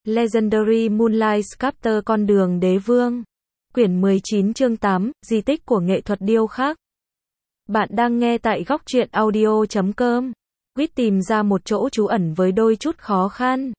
Legendary Moonlight Sculptor Con đường đế vương. Quyển 19 chương 8, di tích của nghệ thuật điêu khắc. Bạn đang nghe tại góc truyện audio.com. Quýt tìm ra một chỗ trú ẩn với đôi chút khó khăn.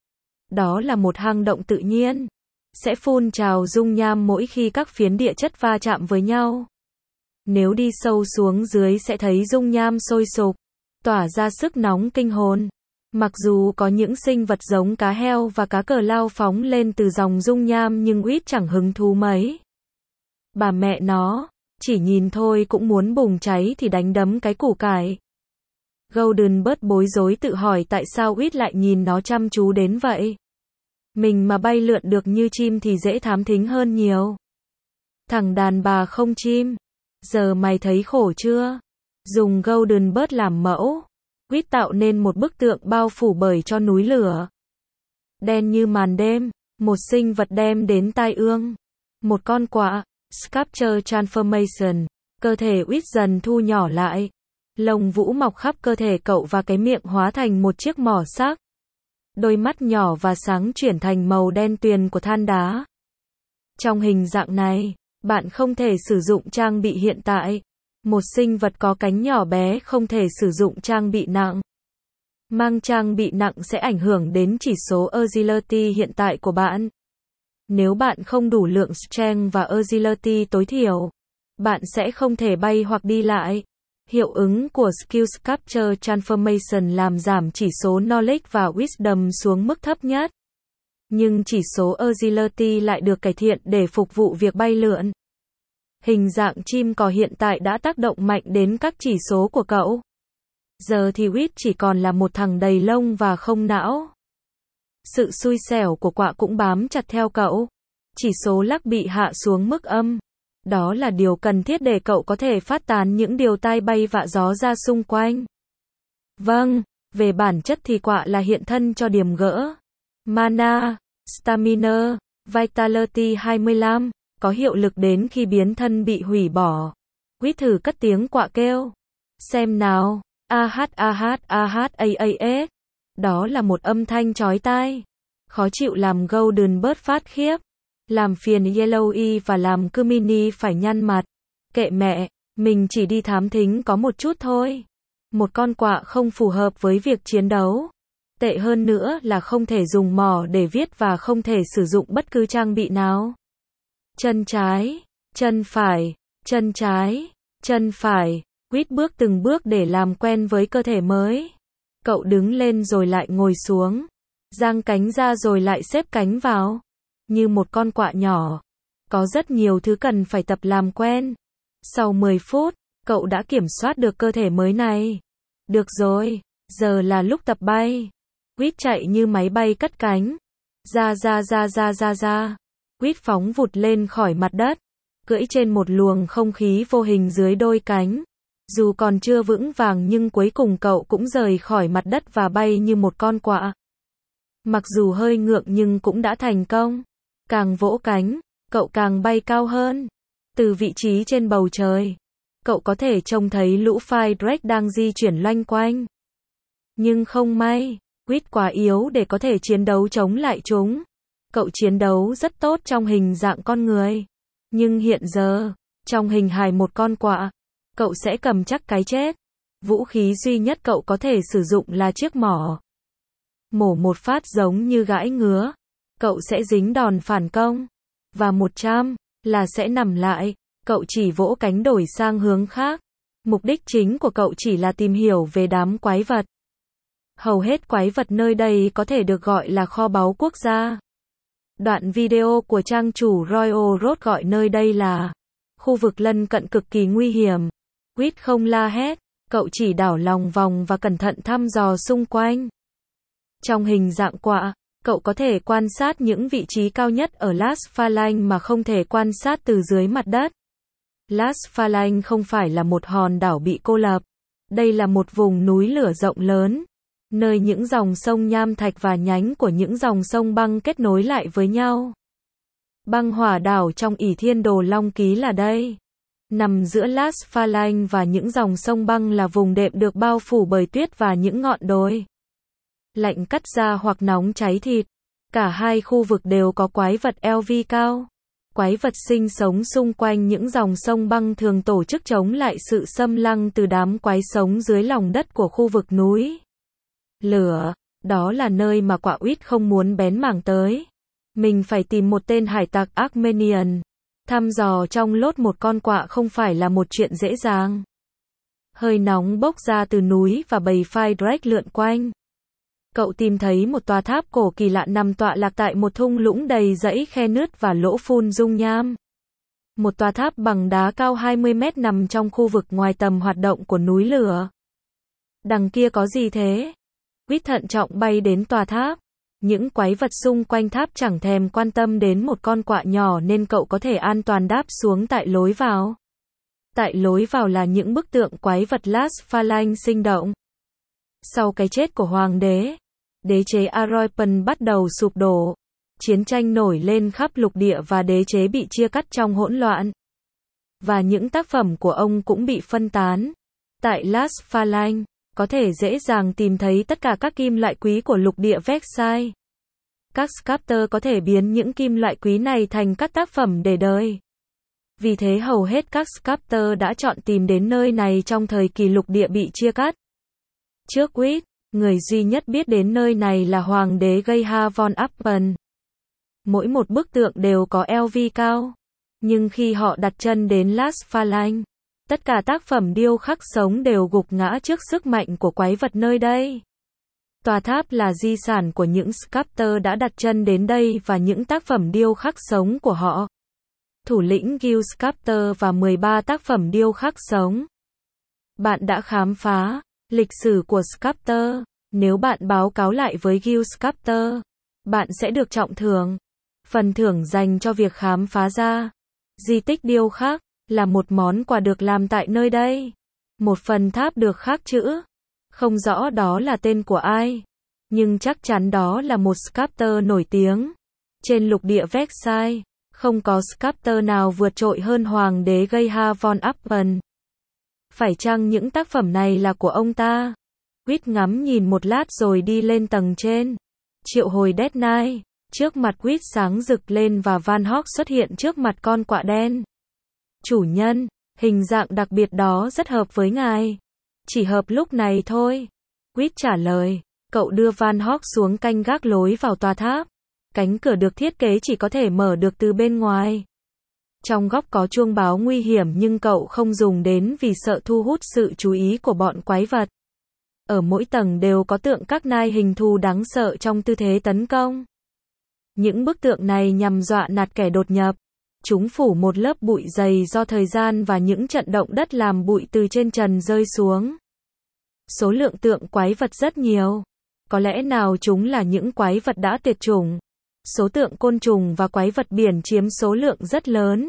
Đó là một hang động tự nhiên. Sẽ phun trào dung nham mỗi khi các phiến địa chất va chạm với nhau. Nếu đi sâu xuống dưới sẽ thấy dung nham sôi sục, tỏa ra sức nóng kinh hồn. Mặc dù có những sinh vật giống cá heo và cá cờ lao phóng lên từ dòng dung nham nhưng Quýt chẳng hứng thú mấy. Bà mẹ nó, chỉ nhìn thôi cũng muốn bùng cháy thì đánh đấm cái củ cải. Golden bớt bối rối tự hỏi tại sao Quýt lại nhìn nó chăm chú đến vậy. Mình mà bay lượn được như chim thì dễ thám thính hơn nhiều. Thằng đàn bà không chim, giờ mày thấy khổ chưa? Dùng Golden bớt làm mẫu. Quýt tạo nên một bức tượng bao phủ bởi cho núi lửa. Đen như màn đêm, một sinh vật đem đến tai ương. Một con quạ, Sculpture Transformation. Cơ thể Quýt dần thu nhỏ lại. Lông vũ mọc khắp cơ thể cậu và cái miệng hóa thành một chiếc mỏ sắc. Đôi mắt nhỏ và sáng chuyển thành màu đen tuyền của than đá. Trong hình dạng này, bạn không thể sử dụng trang bị hiện tại. Một sinh vật có cánh nhỏ bé không thể sử dụng trang bị nặng. Mang trang bị nặng sẽ ảnh hưởng đến chỉ số agility hiện tại của bạn. Nếu bạn không đủ lượng strength và agility tối thiểu, bạn sẽ không thể bay hoặc đi lại. Hiệu ứng của Skill Sculpture Transformation làm giảm chỉ số Knowledge và Wisdom xuống mức thấp nhất. Nhưng chỉ số agility lại được cải thiện để phục vụ việc bay lượn. Hình dạng chim cò hiện tại đã tác động mạnh đến các chỉ số của cậu. Giờ thì Quýt chỉ còn là một thằng đầy lông và không não. Sự xui xẻo của quạ cũng bám chặt theo cậu. Chỉ số luck bị hạ xuống mức âm. Đó là điều cần thiết để cậu có thể phát tán những điều tai bay vạ gió ra xung quanh. Vâng, về bản chất thì quạ là hiện thân cho điểm gỡ. Mana, Stamina, Vitality 25. Có hiệu lực đến khi biến thân bị hủy bỏ. Quýt thử cất tiếng quạ kêu. Xem nào. AHAHAHAS. Đó là một âm thanh chói tai. Khó chịu làm Golden bớt phát khiếp. Làm phiền Yellowy và làm Kumini phải nhăn mặt. Kệ mẹ, mình chỉ đi thám thính có một chút thôi. Một con quạ không phù hợp với việc chiến đấu. Tệ hơn nữa là không thể dùng mỏ để viết và không thể sử dụng bất cứ trang bị nào. Chân trái, chân phải, chân trái, chân phải. Quýt bước từng bước để làm quen với cơ thể mới. Cậu đứng lên rồi lại ngồi xuống. Giang cánh ra rồi lại xếp cánh vào. Như một con quạ nhỏ. Có rất nhiều thứ cần phải tập làm quen. Sau 10 phút, cậu đã kiểm soát được cơ thể mới này. Được rồi, giờ là lúc tập bay. Quýt chạy như máy bay cất cánh. Ra. Quýt phóng vụt lên khỏi mặt đất, cưỡi trên một luồng không khí vô hình dưới đôi cánh. Dù còn chưa vững vàng nhưng cuối cùng cậu cũng rời khỏi mặt đất và bay như một con quạ. Mặc dù hơi ngượng nhưng cũng đã thành công. Càng vỗ cánh, cậu càng bay cao hơn. Từ vị trí trên bầu trời, cậu có thể trông thấy lũ Fire Drake đang di chuyển loanh quanh. Nhưng không may, Quýt quá yếu để có thể chiến đấu chống lại chúng. Cậu chiến đấu rất tốt trong hình dạng con người. Nhưng hiện giờ, trong hình hài một con quạ, cậu sẽ cầm chắc cái chết. Vũ khí duy nhất cậu có thể sử dụng là chiếc mỏ. Mổ một phát giống như gãi ngứa. Cậu sẽ dính đòn phản công. Và 100 là sẽ nằm lại. Cậu chỉ vỗ cánh đổi sang hướng khác. Mục đích chính của cậu chỉ là tìm hiểu về đám quái vật. Hầu hết quái vật nơi đây có thể được gọi là kho báu quốc gia. Đoạn video của trang chủ Royal Road gọi nơi đây là khu vực lân cận cực kỳ nguy hiểm. Quýt không la hét, cậu chỉ đảo lòng vòng và cẩn thận thăm dò xung quanh. Trong hình dạng quạ, cậu có thể quan sát những vị trí cao nhất ở Las Phalanx mà không thể quan sát từ dưới mặt đất. Las Phalanx không phải là một hòn đảo bị cô lập. Đây là một vùng núi lửa rộng lớn, nơi những dòng sông nham thạch và nhánh của những dòng sông băng kết nối lại với nhau. Băng hỏa đảo trong ỷ thiên đồ Long Ký là đây. Nằm giữa Las Phalanx và những dòng sông băng là vùng đệm được bao phủ bởi tuyết và những ngọn đồi lạnh cắt da hoặc nóng cháy thịt. Cả hai khu vực đều có quái vật LV cao. Quái vật sinh sống xung quanh những dòng sông băng thường tổ chức chống lại sự xâm lăng từ đám quái sống dưới lòng đất của khu vực núi lửa. Đó là nơi mà quả quýt không muốn bén mảng tới. Mình phải tìm một tên hải tặc Armenian. Thăm dò trong lốt một con quạ không phải là một chuyện dễ dàng. Hơi nóng bốc ra từ núi và bầy phai Drake lượn quanh. Cậu tìm thấy một tòa tháp cổ kỳ lạ nằm tọa lạc tại một thung lũng đầy dãy khe nứt và lỗ phun dung nham. Một tòa tháp bằng đá cao 20 mét nằm trong khu vực ngoài tầm hoạt động của núi lửa. Đằng kia có gì thế? Quýt thận trọng bay đến tòa tháp. Những quái vật xung quanh tháp chẳng thèm quan tâm đến một con quạ nhỏ nên cậu có thể an toàn đáp xuống tại lối vào. Tại lối vào là những bức tượng quái vật Las Phalanx sinh động. Sau cái chết của hoàng đế, đế chế Aroipan bắt đầu sụp đổ. Chiến tranh nổi lên khắp lục địa và đế chế bị chia cắt trong hỗn loạn. Và những tác phẩm của ông cũng bị phân tán. Tại Las Phalanx, có thể dễ dàng tìm thấy tất cả các kim loại quý của lục địa Versailles. Các sculptor có thể biến những kim loại quý này thành các tác phẩm để đời. Vì thế hầu hết các sculptor đã chọn tìm đến nơi này trong thời kỳ lục địa bị chia cắt. Trước Quýt, người duy nhất biết đến nơi này là hoàng đế Geha von Appen. Mỗi một bức tượng đều có LV cao. Nhưng khi họ đặt chân đến Las Phalanx, tất cả tác phẩm điêu khắc sống đều gục ngã trước sức mạnh của quái vật nơi đây. Tòa tháp là di sản của những sculptor đã đặt chân đến đây và những tác phẩm điêu khắc sống của họ. Thủ lĩnh Guild Sculptor và 13 tác phẩm điêu khắc sống. Bạn đã khám phá lịch sử của Sculptor. Nếu bạn báo cáo lại với Guild Sculptor, bạn sẽ được trọng thưởng. Phần thưởng dành cho việc khám phá ra di tích điêu khắc là một món quà được làm tại nơi đây. Một phần tháp được khắc chữ. Không rõ đó là tên của ai, nhưng chắc chắn đó là một sculptor nổi tiếng. Trên lục địa Versailles, không có sculptor nào vượt trội hơn hoàng đế Geha von Appen. Phải chăng những tác phẩm này là của ông ta? Quýt ngắm nhìn một lát rồi đi lên tầng trên. Triệu hồi Death Knight. Trước mặt Quýt sáng rực lên và Van Hawk xuất hiện trước mặt con quạ đen. Chủ nhân, hình dạng đặc biệt đó rất hợp với ngài. Chỉ hợp lúc này thôi. Quýt trả lời. Cậu đưa Van Hawk xuống canh gác lối vào tòa tháp. Cánh cửa được thiết kế chỉ có thể mở được từ bên ngoài. Trong góc có chuông báo nguy hiểm nhưng cậu không dùng đến vì sợ thu hút sự chú ý của bọn quái vật. Ở mỗi tầng đều có tượng các nai hình thù đáng sợ trong tư thế tấn công. Những bức tượng này nhằm dọa nạt kẻ đột nhập. Chúng phủ một lớp bụi dày do thời gian và những trận động đất làm bụi từ trên trần rơi xuống. Số lượng tượng quái vật rất nhiều. Có lẽ nào chúng là những quái vật đã tuyệt chủng. Số tượng côn trùng và quái vật biển chiếm số lượng rất lớn.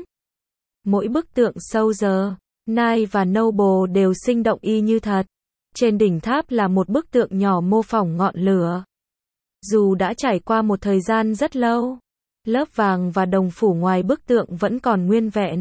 Mỗi bức tượng Soldier, Knight và Noble đều sinh động y như thật. Trên đỉnh tháp là một bức tượng nhỏ mô phỏng ngọn lửa. Dù đã trải qua một thời gian rất lâu, lớp vàng và đồng phủ ngoài bức tượng vẫn còn nguyên vẹn,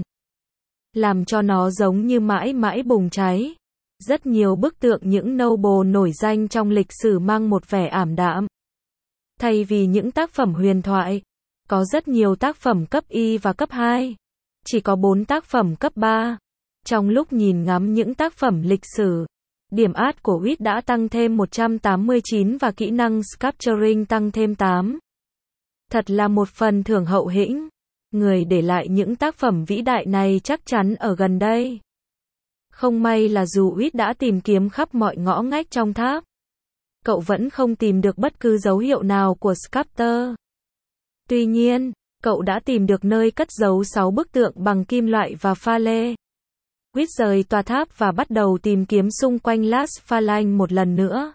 làm cho nó giống như mãi mãi bùng cháy. Rất nhiều bức tượng những noble nổi danh trong lịch sử mang một vẻ ảm đạm. Thay vì những tác phẩm huyền thoại, có rất nhiều tác phẩm cấp Y và cấp 2. Chỉ có 4 tác phẩm cấp 3. Trong lúc nhìn ngắm những tác phẩm lịch sử, điểm art của Quýt đã tăng thêm 189 và kỹ năng sculpturing tăng thêm 8. Thật là một phần thưởng hậu hĩnh. Người để lại những tác phẩm vĩ đại này chắc chắn ở gần đây. Không may là dù Quýt đã tìm kiếm khắp mọi ngõ ngách trong tháp, cậu vẫn không tìm được bất cứ dấu hiệu nào của sculptor. Tuy nhiên, cậu đã tìm được nơi cất giấu 6 bức tượng bằng kim loại và pha lê. Quýt rời tòa tháp và bắt đầu tìm kiếm xung quanh Las Phalanx một lần nữa.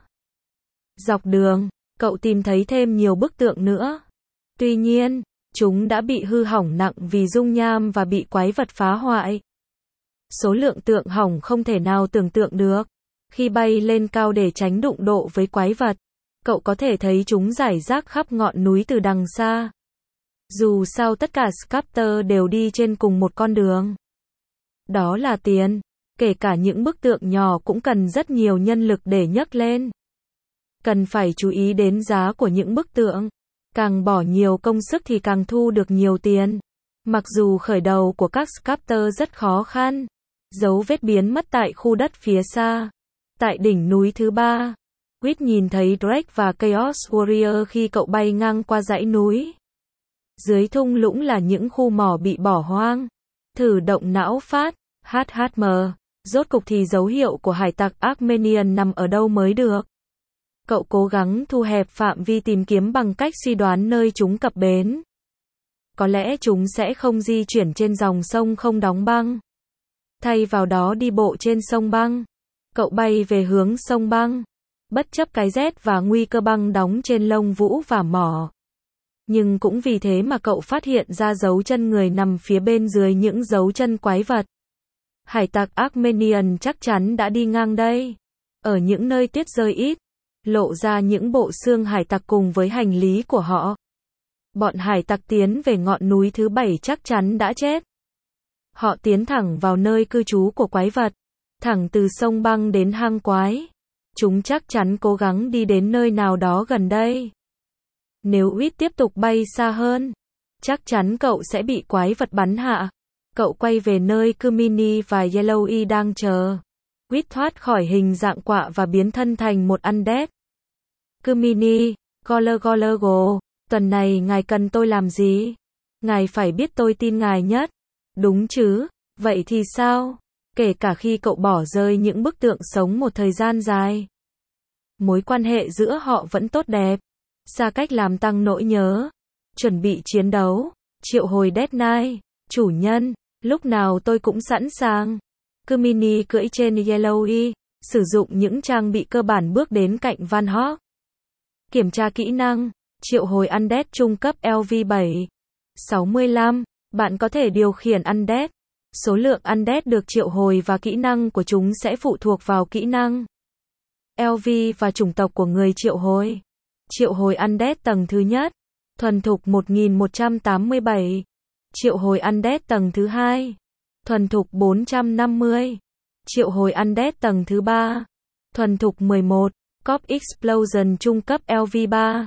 Dọc đường, cậu tìm thấy thêm nhiều bức tượng nữa. Tuy nhiên, chúng đã bị hư hỏng nặng vì dung nham và bị quái vật phá hoại. Số lượng tượng hỏng không thể nào tưởng tượng được. Khi bay lên cao để tránh đụng độ với quái vật, cậu có thể thấy chúng rải rác khắp ngọn núi từ đằng xa. Dù sao tất cả sculptor đều đi trên cùng một con đường. Đó là tiền. Kể cả những bức tượng nhỏ cũng cần rất nhiều nhân lực để nhấc lên. Cần phải chú ý đến giá của những bức tượng. Càng bỏ nhiều công sức thì càng thu được nhiều tiền. Mặc dù khởi đầu của các Scapter rất khó khăn, dấu vết biến mất tại khu đất phía xa. Tại đỉnh núi thứ 3, Quýt nhìn thấy Drake và Chaos Warrior khi cậu bay ngang qua dãy núi. Dưới thung lũng là những khu mỏ bị bỏ hoang. Thử động não phát, HHM. Rốt cục thì dấu hiệu của hải tặc Armenian nằm ở đâu mới được? Cậu cố gắng thu hẹp phạm vi tìm kiếm bằng cách suy đoán nơi chúng cập bến. Có lẽ chúng sẽ không di chuyển trên dòng sông không đóng băng. Thay vào đó đi bộ trên sông băng. Cậu bay về hướng sông băng. Bất chấp cái rét và nguy cơ băng đóng trên lông vũ và mỏ. Nhưng cũng vì thế mà cậu phát hiện ra dấu chân người nằm phía bên dưới những dấu chân quái vật. Hải tặc Armenian chắc chắn đã đi ngang đây. Ở những nơi tuyết rơi ít, lộ ra những bộ xương hải tặc cùng với hành lý của họ. Bọn hải tặc tiến về ngọn núi thứ 7 chắc chắn đã chết. Họ tiến thẳng vào nơi cư trú của quái vật, thẳng từ sông băng đến hang quái. Chúng chắc chắn cố gắng đi đến nơi nào đó gần đây. Nếu Quýt tiếp tục bay xa hơn, chắc chắn cậu sẽ bị quái vật bắn hạ. Cậu quay về nơi Kumini và Yellowy đang chờ. Quýt thoát khỏi hình dạng quạ và biến thân thành một undead. Kumini, Golo, tuần này ngài cần tôi làm gì? Ngài phải biết tôi tin ngài nhất. Đúng chứ, vậy thì sao? Kể cả khi cậu bỏ rơi những bức tượng sống một thời gian dài. Mối quan hệ giữa họ vẫn tốt đẹp. Xa cách làm tăng nỗi nhớ. Chuẩn bị chiến đấu. Triệu hồi Death Knight. Chủ nhân, lúc nào tôi cũng sẵn sàng. Kumini cưỡi trên Yellowy, sử dụng những trang bị cơ bản bước đến cạnh Van Hawk. Kiểm tra kỹ năng. Triệu hồi Undead trung cấp LV7. 65. Bạn có thể điều khiển Undead. Số lượng Undead được triệu hồi và kỹ năng của chúng sẽ phụ thuộc vào kỹ năng, LV và chủng tộc của người triệu hồi. Triệu hồi Undead tầng thứ nhất. Thuần thục 1187. Triệu hồi Undead tầng thứ hai. Thuần thục 450. Triệu hồi Undead tầng thứ 3. Thuần thục 11. Corp Explosion trung cấp LV3.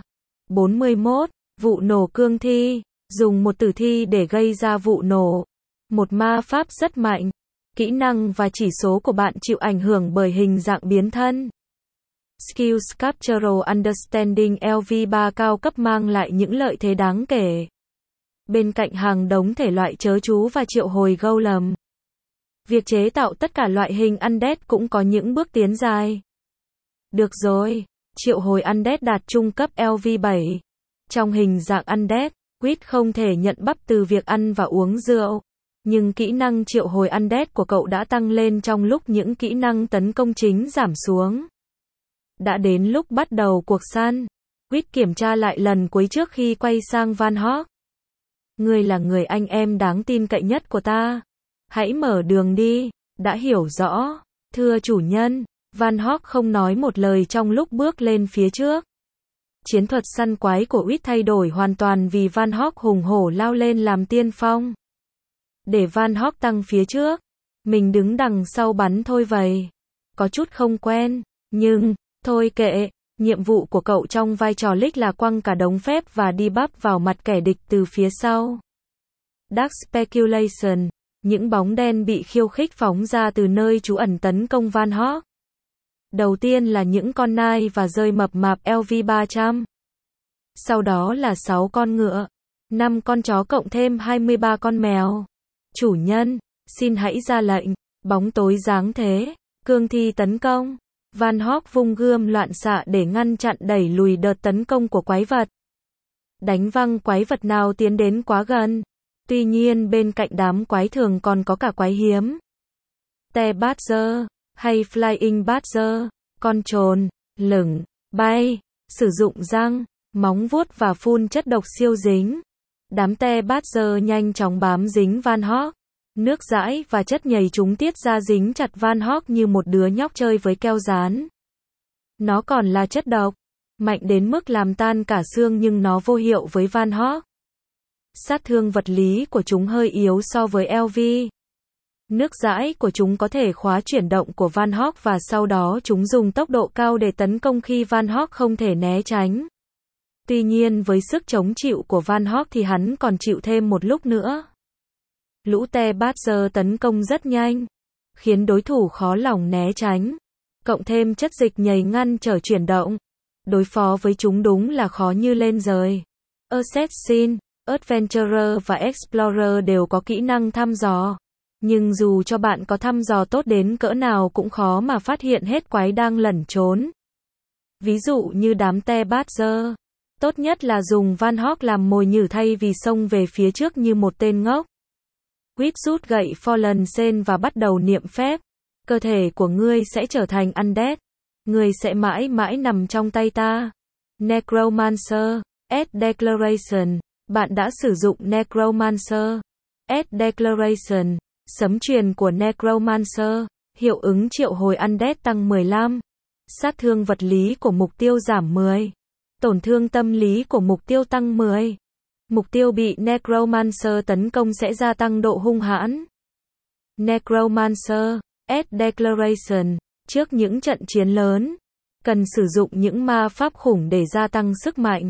41. Vụ nổ cương thi. Dùng một tử thi để gây ra vụ nổ. Một ma pháp rất mạnh. Kỹ năng và chỉ số của bạn chịu ảnh hưởng bởi hình dạng biến thân. Skill Sculptural Understanding LV3 cao cấp mang lại những lợi thế đáng kể. Bên cạnh hàng đống thể loại chớ chú và triệu hồi golem, việc chế tạo tất cả loại hình Undead cũng có những bước tiến dài. Được rồi, triệu hồi Undead đạt trung cấp LV7. Trong hình dạng Undead, Quýt không thể nhận bắp từ việc ăn và uống rượu. Nhưng kỹ năng triệu hồi Undead của cậu đã tăng lên trong lúc những kỹ năng tấn công chính giảm xuống. Đã đến lúc bắt đầu cuộc săn. Quýt kiểm tra lại lần cuối trước khi quay sang Van Hawk. Ngươi là người anh em đáng tin cậy nhất của ta. Hãy mở đường đi. Đã hiểu rõ. Thưa chủ nhân. Van Hawk không nói một lời trong lúc bước lên phía trước. Chiến thuật săn quái của Quýt thay đổi hoàn toàn vì Van Hawk hùng hổ lao lên làm tiên phong. Để Van Hawk tăng phía trước. Mình đứng đằng sau bắn thôi vậy. Có chút không quen. Nhưng, thôi kệ. Nhiệm vụ của cậu trong vai trò Lick là quăng cả đống phép và đi bắp vào mặt kẻ địch từ phía sau. Dark Speculation. Những bóng đen bị khiêu khích phóng ra từ nơi trú ẩn tấn công Van Hawk. Đầu tiên là những con nai và rơi mập mạp LV300. Sau đó là 6 con ngựa, 5 con chó cộng thêm 23 con mèo. Chủ nhân, xin hãy ra lệnh. Bóng tối giáng thế. Cương thi tấn công. Van Hawk vung gươm loạn xạ để ngăn chặn đẩy lùi đợt tấn công của quái vật. Đánh văng quái vật nào tiến đến quá gần. Tuy nhiên bên cạnh đám quái thường còn có cả quái hiếm. Te Badger, hay Flying Badger, con trồn, lửng, bay, sử dụng răng, móng vuốt và phun chất độc siêu dính. Đám Te Badger nhanh chóng bám dính Van Hawk. Nước dãi và chất nhầy chúng tiết ra dính chặt Van Hawk như một đứa nhóc chơi với keo dán. Nó còn là chất độc, mạnh đến mức làm tan cả xương nhưng nó vô hiệu với Van Hawk. Sát thương vật lý của chúng hơi yếu so với LV. Nước dãi của chúng có thể khóa chuyển động của Van Hawk và sau đó chúng dùng tốc độ cao để tấn công khi Van Hawk không thể né tránh. Tuy nhiên với sức chống chịu của Van Hok thì hắn còn chịu thêm một lúc nữa. Lũ Te Badger tấn công rất nhanh, khiến đối thủ khó lòng né tránh. Cộng thêm chất dịch nhầy ngăn trở chuyển động. Đối phó với chúng đúng là khó như lên trời. Assassin, Adventurer và Explorer đều có kỹ năng thăm dò. Nhưng dù cho bạn có thăm dò tốt đến cỡ nào cũng khó mà phát hiện hết quái đang lẩn trốn. Ví dụ như đám Te Badger. Tốt nhất là dùng Van Hok làm mồi nhử thay vì xông về phía trước như một tên ngốc. Quýt rút gậy Fallen Sen và bắt đầu niệm phép. Cơ thể của ngươi sẽ trở thành undead. Ngươi sẽ mãi mãi nằm trong tay ta. Necromancer, S Declaration. Bạn đã sử dụng Necromancer. S Declaration. Sấm truyền của Necromancer. Hiệu ứng triệu hồi undead tăng 15. Sát thương vật lý của mục tiêu giảm 10. Tổn thương tâm lý của mục tiêu tăng 10. Mục tiêu bị Necromancer tấn công sẽ gia tăng độ hung hãn. Necromancer, S Declaration. Trước những trận chiến lớn, cần sử dụng những ma pháp khủng để gia tăng sức mạnh.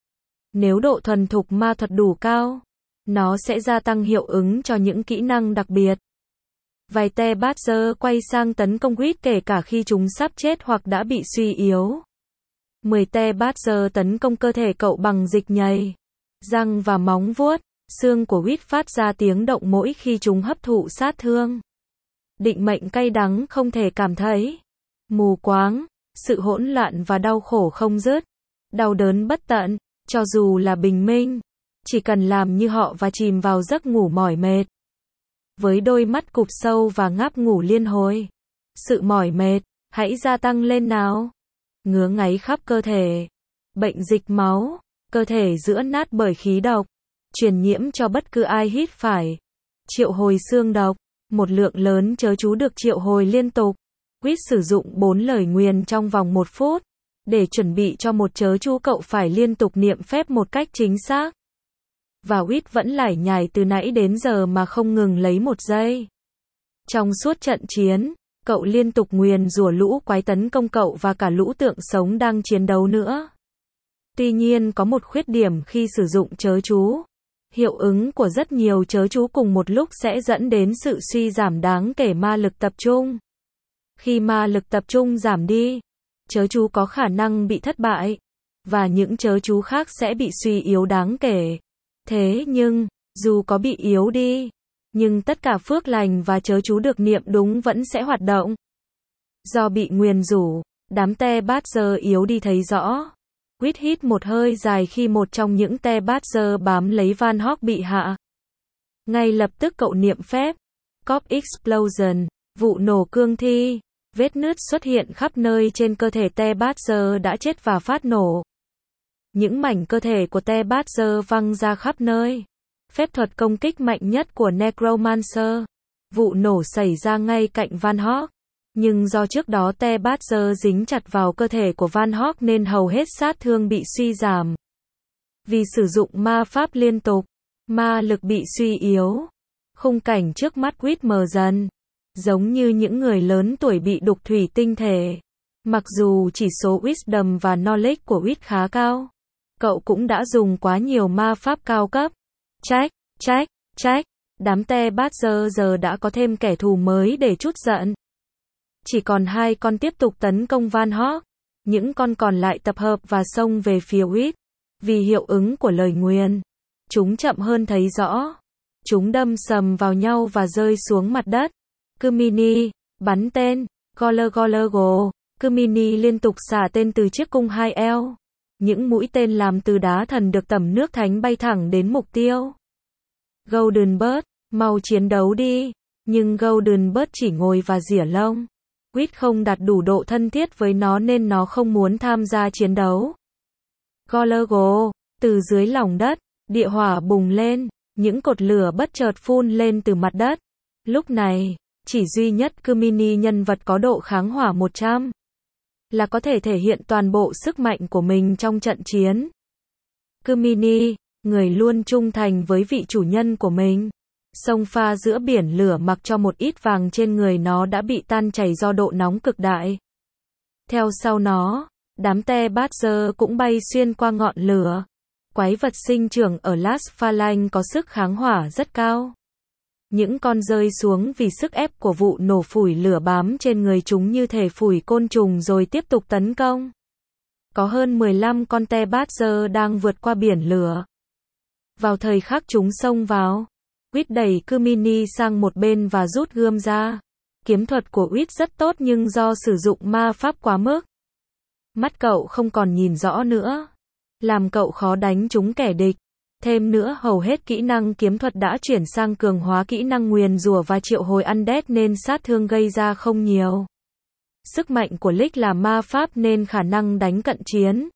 Nếu độ thuần thục ma thuật đủ cao, nó sẽ gia tăng hiệu ứng cho những kỹ năng đặc biệt. Vài Te Badger quay sang tấn công Quýt kể cả khi chúng sắp chết hoặc đã bị suy yếu. 10 Te Badger tấn công cơ thể cậu bằng dịch nhầy, răng và móng vuốt. Xương của Quýt phát ra tiếng động mỗi khi chúng hấp thụ sát thương. Định mệnh cay đắng không thể cảm thấy. Mù quáng, sự hỗn loạn và đau khổ không dứt. Đau đớn bất tận, cho dù là bình minh. Chỉ cần làm như họ và chìm vào giấc ngủ mỏi mệt. Với đôi mắt cụp sâu và ngáp ngủ liên hồi. Sự mỏi mệt, hãy gia tăng lên nào. Ngứa ngáy khắp cơ thể. Bệnh dịch máu, cơ thể giữa nát bởi khí độc. Truyền nhiễm cho bất cứ ai hít phải. Triệu hồi xương độc. Một lượng lớn chớ chú được triệu hồi liên tục. Quýt sử dụng 4 lời nguyền trong vòng 1 phút. Để chuẩn bị cho một chớ chú cậu phải liên tục niệm phép một cách chính xác. Và Quýt vẫn lải nhải từ nãy đến giờ mà không ngừng lấy một giây. Trong suốt trận chiến, cậu liên tục nguyền rủa lũ quái tấn công cậu và cả lũ tượng sống đang chiến đấu nữa. Tuy nhiên có một khuyết điểm khi sử dụng chớ chú. Hiệu ứng của rất nhiều chớ chú cùng một lúc sẽ dẫn đến sự suy giảm đáng kể ma lực tập trung. Khi ma lực tập trung giảm đi, chớ chú có khả năng bị thất bại, và những chớ chú khác sẽ bị suy yếu đáng kể. Thế nhưng, dù có bị yếu đi, nhưng tất cả phước lành và chớ chú được niệm đúng vẫn sẽ hoạt động. Do bị nguyền rủa, đám Te Badger yếu đi thấy rõ. Quýt hít một hơi dài khi một trong những Te Badger bám lấy Van Hok bị hạ. Ngay lập tức cậu niệm phép. Corpse Explosion, vụ nổ cương thi. Vết nứt xuất hiện khắp nơi trên cơ thể Te Badger đã chết và phát nổ. Những mảnh cơ thể của Te Badger văng ra khắp nơi. Phép thuật công kích mạnh nhất của Necromancer. Vụ nổ xảy ra ngay cạnh Van Hok. Nhưng do trước đó Te Badger dính chặt vào cơ thể của Van Hok nên hầu hết sát thương bị suy giảm. Vì sử dụng ma pháp liên tục, ma lực bị suy yếu. Khung cảnh trước mắt Quýt mờ dần. Giống như những người lớn tuổi bị đục thủy tinh thể. Mặc dù chỉ số Wisdom và Knowledge của Quýt khá cao, cậu cũng đã dùng quá nhiều ma pháp cao cấp. Trách. Đám Te Badger giờ đã có thêm kẻ thù mới để trút giận. Chỉ còn 2 con tiếp tục tấn công Van Hok. Những con còn lại tập hợp và xông về phía Quýt. Vì hiệu ứng của lời nguyền, chúng chậm hơn thấy rõ. Chúng đâm sầm vào nhau và rơi xuống mặt đất. Kumini, bắn tên. Go. Kumini liên tục xả tên từ chiếc cung 2L. Những mũi tên làm từ đá thần được tẩm nước thánh bay thẳng đến mục tiêu. Golden Bird, mau chiến đấu đi. Nhưng Golden Bird chỉ ngồi và rỉa lông. Quýt không đạt đủ độ thân thiết với nó nên nó không muốn tham gia chiến đấu. Golago, từ dưới lòng đất, địa hỏa bùng lên, những cột lửa bất chợt phun lên từ mặt đất. Lúc này, chỉ duy nhất Kumini nhân vật có độ kháng hỏa 100 là có thể thể hiện toàn bộ sức mạnh của mình trong trận chiến. Kumini, người luôn trung thành với vị chủ nhân của mình, xông pha giữa biển lửa mặc cho một ít vàng trên người nó đã bị tan chảy do độ nóng cực đại. Theo sau nó, Đám te Badger cũng bay xuyên qua ngọn lửa. Quái vật sinh trưởng ở Las Phalanx có sức kháng hỏa rất cao. Những con rơi xuống vì sức ép của vụ nổ phủi lửa bám trên người chúng như thể phủi côn trùng rồi tiếp tục tấn công. Có hơn 15 con te Badger đang vượt qua biển lửa. Vào thời khắc chúng xông vào, Wit đẩy Kumini sang một bên và rút gươm ra. Kiếm thuật của Wit rất tốt nhưng do sử dụng ma pháp quá mức, mắt cậu không còn nhìn rõ nữa, làm cậu khó đánh trúng kẻ địch. Thêm nữa hầu hết kỹ năng kiếm thuật đã chuyển sang cường hóa kỹ năng nguyền rủa và triệu hồi undead nên sát thương gây ra không nhiều. Sức mạnh của Lich là ma pháp nên khả năng đánh cận chiến,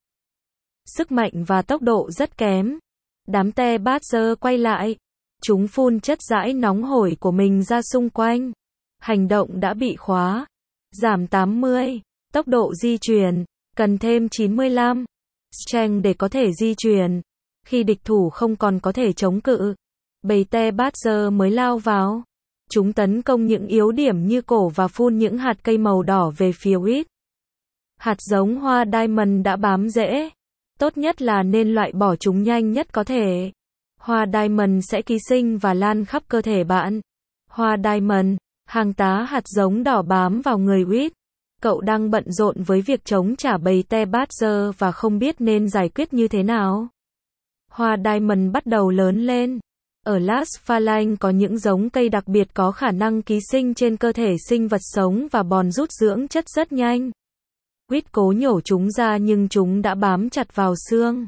sức mạnh và tốc độ rất kém. Đám te Badger quay lại. Chúng phun chất dãi nóng hổi của mình ra xung quanh. Hành động đã bị khóa. Giảm 80. Tốc độ di chuyển. Cần thêm 95. Strength để có thể di chuyển. Khi địch thủ không còn có thể chống cự, bầy te Badger mới lao vào. Chúng tấn công những yếu điểm như cổ và phun những hạt cây màu đỏ về phía Wit. Hạt giống hoa diamond đã bám rễ. Tốt nhất là nên loại bỏ chúng nhanh nhất có thể. Hoa diamond sẽ ký sinh và lan khắp cơ thể bạn. Hoa diamond, hàng tá hạt giống đỏ bám vào người Wit. Cậu đang bận rộn với việc chống trả bầy te Badger và không biết nên giải quyết như thế nào. Hoa diamond bắt đầu lớn lên. Ở Las Phalanx có những giống cây đặc biệt có khả năng ký sinh trên cơ thể sinh vật sống và bòn rút dưỡng chất rất nhanh. Wit cố nhổ chúng ra nhưng chúng đã bám chặt vào xương.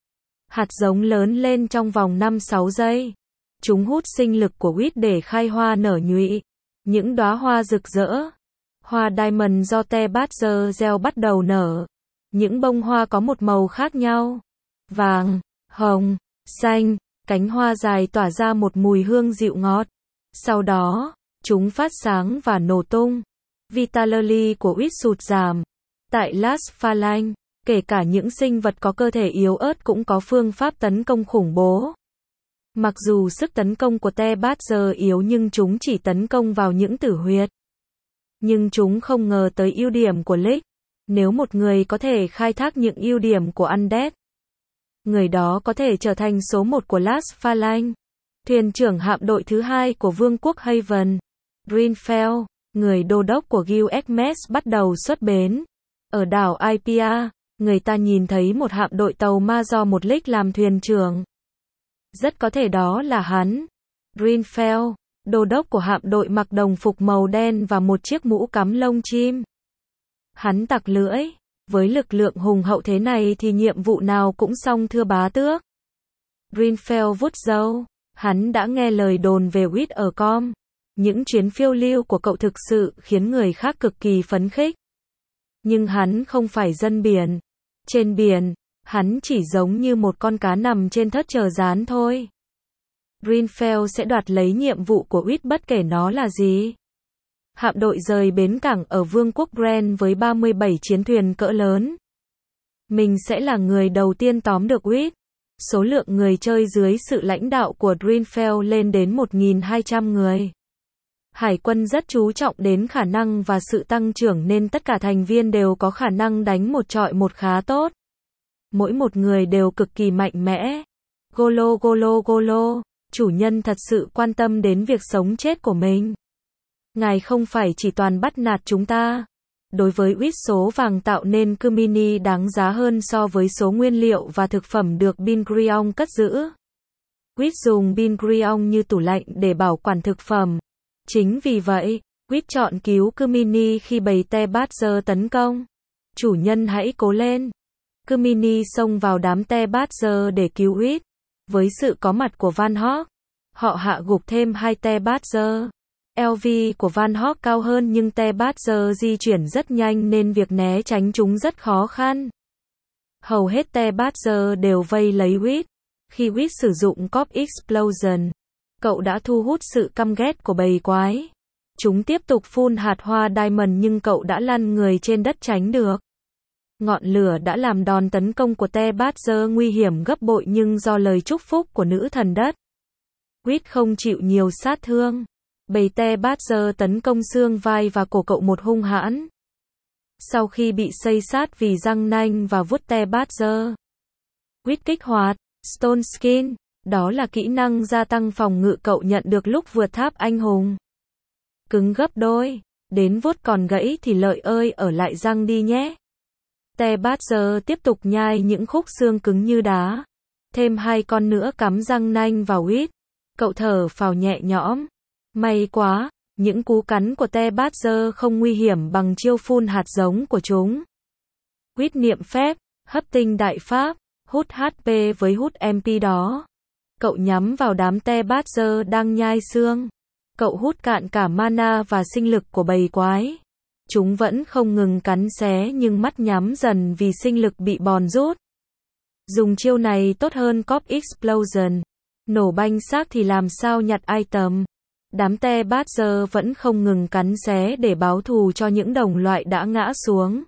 Hạt giống lớn lên trong vòng 5-6 giây. Chúng hút sinh lực của Wit để khai hoa nở nhụy. Những đóa hoa rực rỡ. Hoa diamond do te Badger gieo bắt đầu nở. Những bông hoa có một màu khác nhau. Vàng, hồng, xanh. Cánh hoa dài tỏa ra một mùi hương dịu ngọt. Sau đó, chúng phát sáng và nổ tung. Vitality của Wit sụt giảm. Tại Las Phalanx, kể cả những sinh vật có cơ thể yếu ớt cũng có phương pháp tấn công khủng bố. Mặc dù sức tấn công của te Badger yếu nhưng chúng chỉ tấn công vào những tử huyệt. Nhưng chúng không ngờ tới ưu điểm của Lich. Nếu một người có thể khai thác những ưu điểm của undead, người đó có thể trở thành số 1 của Las Phalanx. Thuyền trưởng hạm đội thứ 2 của Vương quốc Haven, Greenfell, người đô đốc của Guild bắt đầu xuất bến. Ở đảo Ipia, người ta nhìn thấy một hạm đội tàu ma do một Lich làm thuyền trưởng. Rất có thể đó là hắn. Greenfell, đô đốc của hạm đội mặc đồng phục màu đen và một chiếc mũ cắm lông chim. Hắn tặc lưỡi. Với lực lượng hùng hậu thế này thì nhiệm vụ nào cũng xong thưa bá tước. Greenfell vuốt râu. Hắn đã nghe lời đồn về Wit ở com. Những chuyến phiêu lưu của cậu thực sự khiến người khác cực kỳ phấn khích. Nhưng hắn không phải dân biển. Trên biển, hắn chỉ giống như một con cá nằm trên thớt chờ rán thôi. Greenfell sẽ đoạt lấy nhiệm vụ của Wit bất kể nó là gì. Hạm đội rời bến cảng ở Vương quốc Bren với 37 chiến thuyền cỡ lớn. Mình sẽ là người đầu tiên tóm được Wit. Số lượng người chơi dưới sự lãnh đạo của Greenfell lên đến 1.200 người. Hải quân rất chú trọng đến khả năng và sự tăng trưởng nên tất cả thành viên đều có khả năng đánh một trọi một khá tốt. Mỗi một người đều cực kỳ mạnh mẽ. Golo golo golo, chủ nhân thật sự quan tâm đến việc sống chết của mình. Ngài không phải chỉ toàn bắt nạt chúng ta. Đối với Wit số vàng tạo nên Kumini đáng giá hơn so với số nguyên liệu và thực phẩm được Bingrion cất giữ. Wit dùng Bingrion như tủ lạnh để bảo quản thực phẩm. Chính vì vậy, Wit chọn cứu Kumini khi bầy te Badger tấn công. Chủ nhân hãy cố lên. Kumini xông vào đám te Badger để cứu Wit. Với sự có mặt của Van Hawk, họ hạ gục thêm 2 te Badger. LV của Van Hawk cao hơn nhưng te Badger di chuyển rất nhanh nên việc né tránh chúng rất khó khăn. Hầu hết te Badger đều vây lấy Wit. Khi Wit sử dụng Corp Explosion, cậu đã thu hút sự căm ghét của bầy quái. Chúng tiếp tục phun hạt hoa diamond nhưng cậu đã lăn người trên đất tránh được. Ngọn lửa đã làm đòn tấn công của te Badger nguy hiểm gấp bội nhưng do lời chúc phúc của nữ thần đất, Wit không chịu nhiều sát thương. Bầy te Badger tấn công xương vai và cổ cậu một hung hãn. Sau khi bị xây sát vì răng nanh và vuốt te Badger, Quýt kích hoạt Stone Skin. Đó là kỹ năng gia tăng phòng ngự cậu nhận được lúc vượt tháp anh hùng. Cứng gấp đôi. Đến vuốt còn gãy thì lợi ơi ở lại răng đi nhé. Te Badger tiếp tục nhai những khúc xương cứng như đá. Thêm 2 con nữa cắm răng nanh vào Quýt. Cậu thở phào nhẹ nhõm. May quá, những cú cắn của te Badger không nguy hiểm bằng chiêu phun hạt giống của chúng. Quýt niệm phép, hấp tinh đại pháp, hút HP với hút MP đó. Cậu nhắm vào đám te Badger đang nhai xương. Cậu hút cạn cả mana và sinh lực của bầy quái. Chúng vẫn không ngừng cắn xé nhưng mắt nhắm dần vì sinh lực bị bòn rút. Dùng chiêu này tốt hơn Corp Explosion. Nổ banh xác thì làm sao nhặt item. Đám te Badger vẫn không ngừng cắn xé để báo thù cho những đồng loại đã ngã xuống.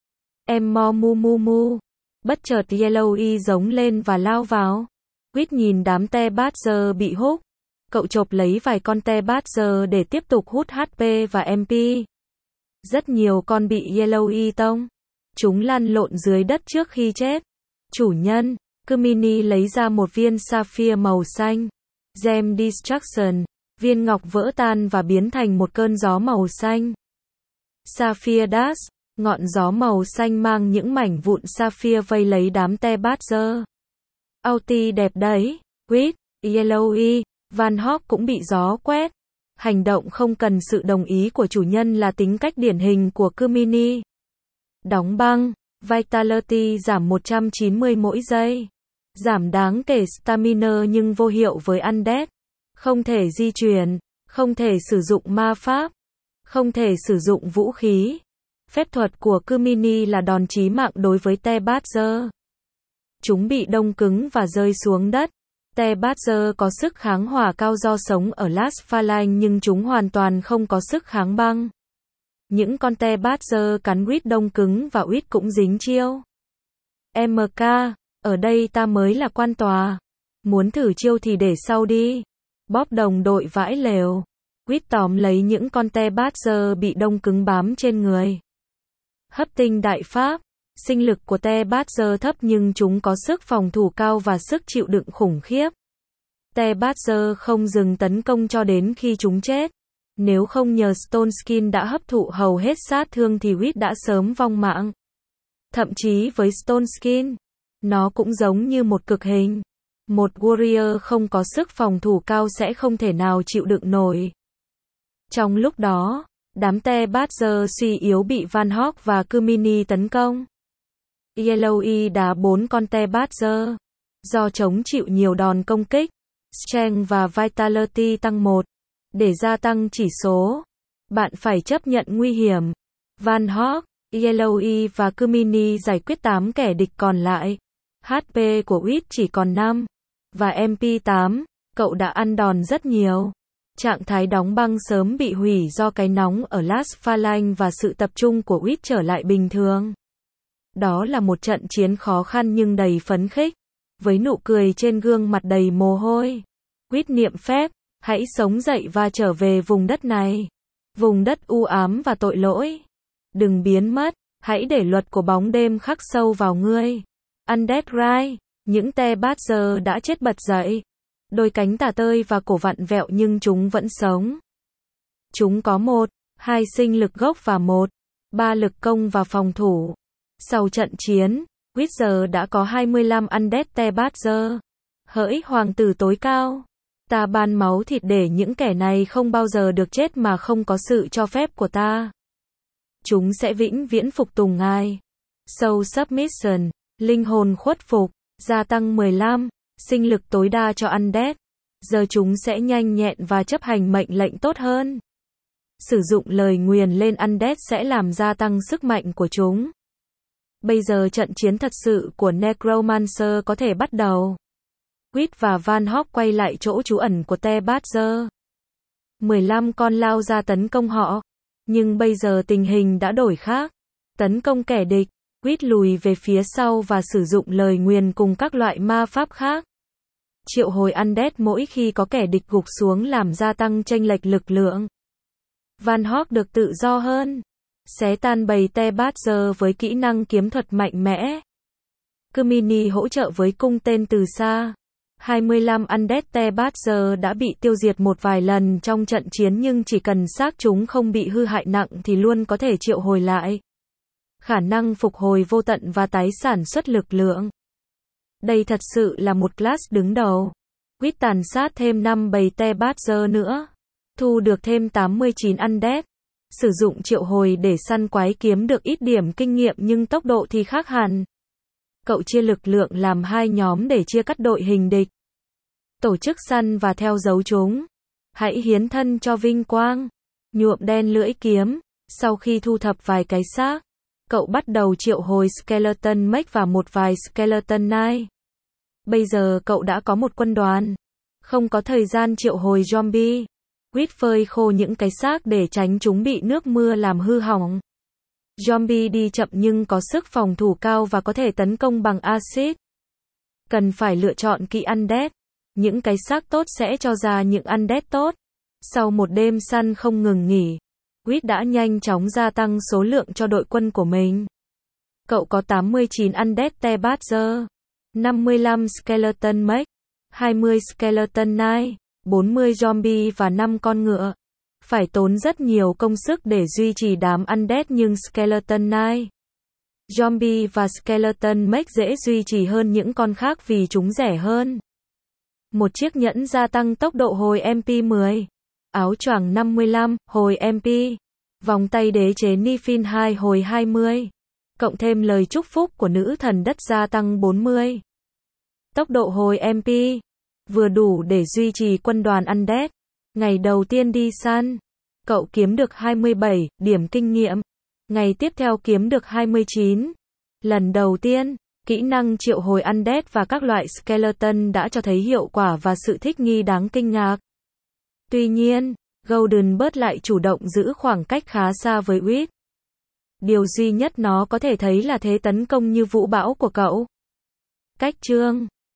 Em mo mu mu mu. Bất chợt Yellowy giống lên và lao vào. Quýt nhìn đám te Badger bị húc. Cậu chộp lấy vài con te Badger để tiếp tục hút HP và MP. Rất nhiều con bị Yellowy tông. Chúng lăn lộn dưới đất trước khi chết. Chủ nhân, Kumini lấy ra một viên sapphire màu xanh. Gem Destruction. Viên ngọc vỡ tan và biến thành một cơn gió màu xanh. Sapphire Dash. Ngọn gió màu xanh mang những mảnh vụn sapphire vây lấy đám te Badger. Ulti đẹp đấy. Quýt, Yellowy, Van Hawk cũng bị gió quét. Hành động không cần sự đồng ý của chủ nhân là tính cách điển hình của Kumini. Đóng băng. Vitality giảm 190 mỗi giây. Giảm đáng kể stamina nhưng vô hiệu với Undead. Không thể di chuyển. Không thể sử dụng ma pháp. Không thể sử dụng vũ khí. Phép thuật của Kumini là đòn chí mạng đối với te Badger. Chúng bị đông cứng và rơi xuống đất. Te Badger có sức kháng hỏa cao do sống ở Las Phalanx nhưng chúng hoàn toàn không có sức kháng băng. Những con te Badger cắn Quýt đông cứng và Quýt cũng dính chiêu. MK, ở đây ta mới là quan tòa. Muốn thử chiêu thì để sau đi. Bóp đồng đội vãi lều. Quýt tóm lấy những con te Badger bị đông cứng bám trên người. Hấp tinh đại pháp. Sinh lực của te Badger thấp nhưng chúng có sức phòng thủ cao và sức chịu đựng khủng khiếp. Te Badger không dừng tấn công cho đến khi chúng chết. Nếu không nhờ Stone Skin đã hấp thụ hầu hết sát thương thì Quýt đã sớm vong mạng. Thậm chí với Stone Skin, nó cũng giống như một cực hình. Một warrior không có sức phòng thủ cao sẽ không thể nào chịu đựng nổi. Trong lúc đó, đám te Badger suy yếu bị Van Hawk và Kumini tấn công. Yellowy đá 4 con te Badger. Do chống chịu nhiều đòn công kích, Strength và Vitality tăng 1. Để gia tăng chỉ số, bạn phải chấp nhận nguy hiểm. Van Hawk, Yellowy và Kumini giải quyết 8 kẻ địch còn lại. HP của Quýt chỉ còn 5. Và MP 8, cậu đã ăn đòn rất nhiều. Trạng thái đóng băng sớm bị hủy do cái nóng ở Las Phalanx và sự tập trung của Quýt trở lại bình thường. Đó là một trận chiến khó khăn nhưng đầy phấn khích. Với nụ cười trên gương mặt đầy mồ hôi. Quýt niệm phép, hãy sống dậy và trở về vùng đất này. Vùng đất u ám và tội lỗi. Đừng biến mất, hãy để luật của bóng đêm khắc sâu vào ngươi. Undead Rise, những te Badger đã chết bật dậy. Đôi cánh tả tơi và cổ vặn vẹo nhưng chúng vẫn sống. Chúng có 1, 2 sinh lực gốc và 1, 3 lực công và phòng thủ. Sau trận chiến, Quýt giờ đã có 25 Undead te Badger. Hỡi hoàng tử tối cao, ta ban máu thịt để những kẻ này không bao giờ được chết mà không có sự cho phép của ta. Chúng sẽ vĩnh viễn phục tùng ngài. Soul Submission, linh hồn khuất phục, gia tăng 15, sinh lực tối đa cho Undead. Giờ chúng sẽ nhanh nhẹn và chấp hành mệnh lệnh tốt hơn. Sử dụng lời nguyền lên Undead sẽ làm gia tăng sức mạnh của chúng. Bây giờ trận chiến thật sự của Necromancer có thể bắt đầu. Quýt và Van Hawk quay lại chỗ trú ẩn của te Badger. 15 con lao ra tấn công họ. Nhưng bây giờ tình hình đã đổi khác. Tấn công kẻ địch, Quýt lùi về phía sau và sử dụng lời nguyền cùng các loại ma pháp khác. Triệu hồi Undead mỗi khi có kẻ địch gục xuống làm gia tăng chênh lệch lực lượng. Van Hawk được tự do hơn. Xé tan bầy te Badger với kỹ năng kiếm thuật mạnh mẽ. Kumini hỗ trợ với cung tên từ xa. 25 Undead te Badger đã bị tiêu diệt một vài lần trong trận chiến nhưng chỉ cần xác chúng không bị hư hại nặng thì luôn có thể triệu hồi lại. Khả năng phục hồi vô tận và tái sản xuất lực lượng. Đây thật sự là một class đứng đầu. Quýt tàn sát thêm 5 bầy te Badger nữa. Thu được thêm 89 Undead. Sử dụng triệu hồi để săn quái kiếm được ít điểm kinh nghiệm nhưng tốc độ thì khác hẳn. Cậu chia lực lượng làm 2 nhóm để chia cắt đội hình địch. Tổ chức săn và theo dấu chúng. Hãy hiến thân cho vinh quang. Nhuộm đen lưỡi kiếm. Sau khi thu thập vài cái xác, cậu bắt đầu triệu hồi Skeleton Mech và một vài Skeleton Knight. Bây giờ cậu đã có một quân đoàn. Không có thời gian triệu hồi zombie. Quýt phơi khô những cái xác để tránh chúng bị nước mưa làm hư hỏng. Zombie đi chậm nhưng có sức phòng thủ cao và có thể tấn công bằng axit. Cần phải lựa chọn kỹ Undead. Những cái xác tốt sẽ cho ra những Undead tốt. Sau một đêm săn không ngừng nghỉ, Quýt đã nhanh chóng gia tăng số lượng cho đội quân của mình. Cậu có 89 Undead te Badger, 55 Skeleton Mech, 20 Skeleton Knight, 40 zombie và 5 con ngựa. Phải tốn rất nhiều công sức để duy trì đám Undead nhưng Skeleton Knight, zombie và Skeleton Mech dễ duy trì hơn những con khác vì chúng rẻ hơn. Một chiếc nhẫn gia tăng tốc độ hồi MP 10. Áo choàng 55, hồi MP. Vòng tay đế chế Nifin 2 hồi 20. Cộng thêm lời chúc phúc của nữ thần đất gia tăng 40. Tốc độ hồi MP. Vừa đủ để duy trì quân đoàn Undead. Ngày đầu tiên đi săn, cậu kiếm được 27 điểm kinh nghiệm. Ngày tiếp theo kiếm được 29. Lần đầu tiên, kỹ năng triệu hồi Undead và các loại Skeleton đã cho thấy hiệu quả và sự thích nghi đáng kinh ngạc. Tuy nhiên, Golden Bird lại chủ động giữ khoảng cách khá xa với Quýt. Điều duy nhất nó có thể thấy là thế tấn công như vũ bão của cậu. Cách chương